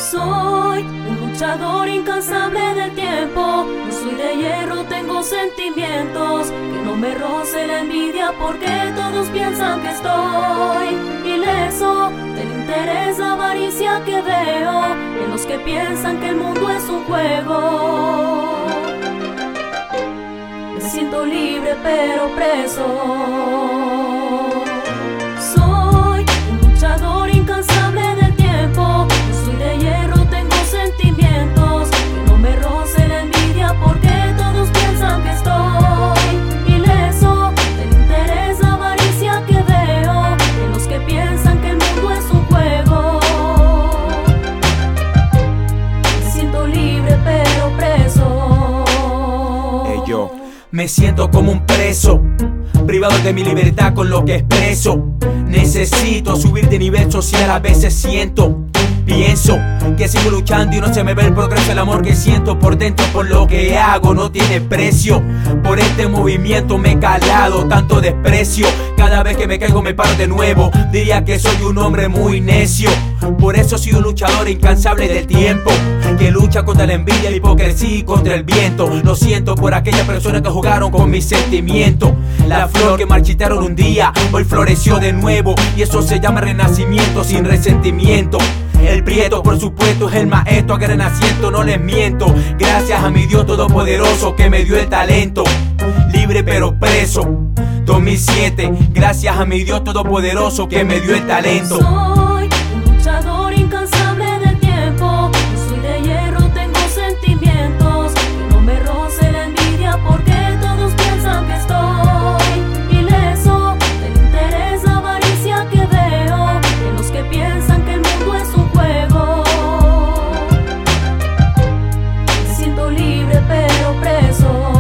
Soy un luchador incansable del tiempo. No soy de hierro, tengo sentimientos. Que no me roce la envidia porque todos piensan que estoy ileso del interés, la avaricia que veo en los que piensan que el mundo es un juego. Me siento libre pero preso. Soy un luchador incansable del tiempo. No soy de hierro, tengo sentimientos. Que no me roce la envidia porque todos piensan que estoy ileso del interés, la avaricia que veo en los que piensan que el mundo es un juego. Me siento libre pero preso. Yo me siento como un preso, privado de mi libertad con lo que expreso. Necesito subir de nivel social, a veces pienso que sigo luchando y no se me ve el progreso. El amor que siento por dentro por lo que hago no tiene precio. Por este movimiento me he calado tanto desprecio. Cada vez que me caigo me paro de nuevo. Diría que soy un hombre muy necio. Por eso soy un luchador incansable del tiempo, que lucha contra la envidia, la hipocresía y contra el viento. Lo siento por aquellas personas que jugaron con mis sentimientos. La flor que marchitaron un día, hoy floreció de nuevo. Y eso se llama renacimiento sin resentimiento. El prieto, por supuesto, es el maestro a que renaciento, no les miento. Gracias a mi Dios todopoderoso que me dio el talento. Libre pero preso, 2007. Gracias a mi Dios todopoderoso que me dio el talento. Soy un luchador incansable del tiempo. No soy de hierro, tengo sentimientos. Que no me roce la envidia porque todos piensan que estoy ileso del interés, la avaricia que veo en los que piensan que el mundo es un juego. Me siento libre pero preso.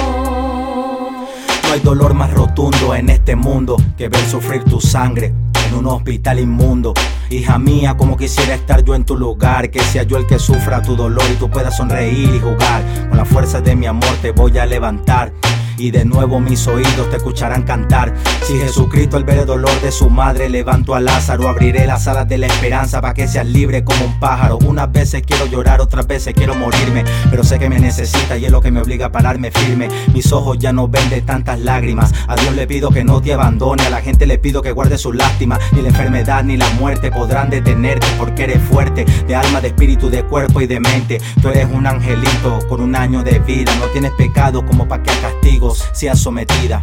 No hay dolor más rotundo en este mundo que ver sufrir tu sangre en un hospital inmundo. Hija mía, como quisiera estar yo en tu lugar, que sea yo el que sufra tu dolor y tú puedas sonreír y jugar. Con la fuerza de mi amor te voy a levantar y de nuevo mis oídos te escucharán cantar. Si Jesucristo al ver el dolor de su madre levantó a Lázaro, abriré las alas de la esperanza para que seas libre como un pájaro. Unas veces quiero llorar, otras veces quiero morirme, pero sé que me necesita y es lo que me obliga a pararme firme. Mis ojos ya no ven de tantas lágrimas. A Dios le pido que no te abandone, a la gente le pido que guarde sus lástimas. Ni la enfermedad ni la muerte podrán detenerte, porque eres fuerte de alma, de espíritu, de cuerpo y de mente. Tú eres un angelito con un año de vida. No tienes pecado como para que a castigos seas sometida.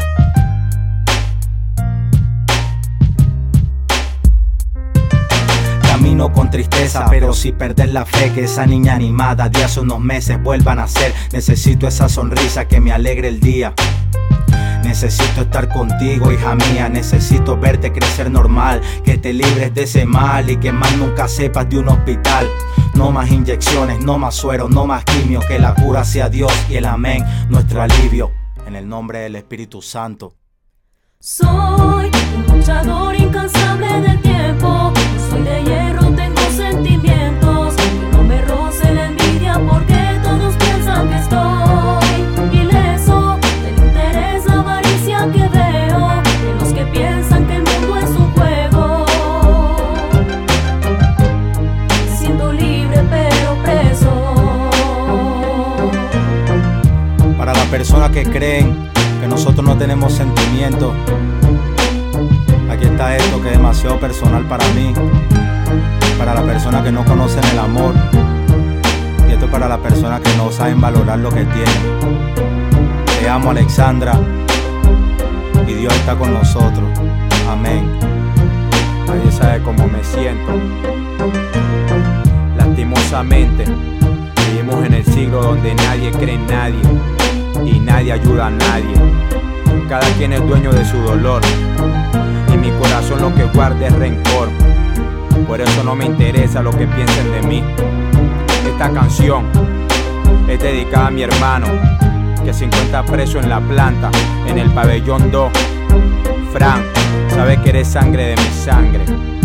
Camino con tristeza, pero sin perder la fe que esa niña animada de hace unos meses vuelva a nacer. Necesito esa sonrisa que me alegre el día. Necesito estar contigo, hija mía. Necesito verte crecer normal, que te libres de ese mal y que más nunca sepas de un hospital. No más inyecciones, no más suero, no más quimio. Que la cura sea Dios y el amén, nuestro alivio. En el nombre del Espíritu Santo. Soy un luchador incansable del tiempo. No soy de hierro, tengo sentimientos. Que no me roce la envidia porque todos piensan que estoy ileso del interés, la avaricia que veo en los que piensan que el mundo es un juego. Me siento libre pero preso. Para las personas que creen que nosotros no tenemos sentimientos, aquí está esto que es demasiado personal para mí. Para las personas que no conocen el amor, y esto es para las personas que no saben valorar lo que tienen. Te amo, Alexandra, y Dios está con nosotros. Amén. Nadie sabe cómo me siento. Lastimosamente vivimos en el siglo donde nadie cree en nadie y nadie ayuda a nadie. Cada quien es dueño de su dolor y mi corazón lo que guarda es rencor. Por eso no me interesa lo que piensen de mí. Esta canción es dedicada a mi hermano que se encuentra preso en la planta, en el pabellón 2. Fran, sabe que eres sangre de mi sangre.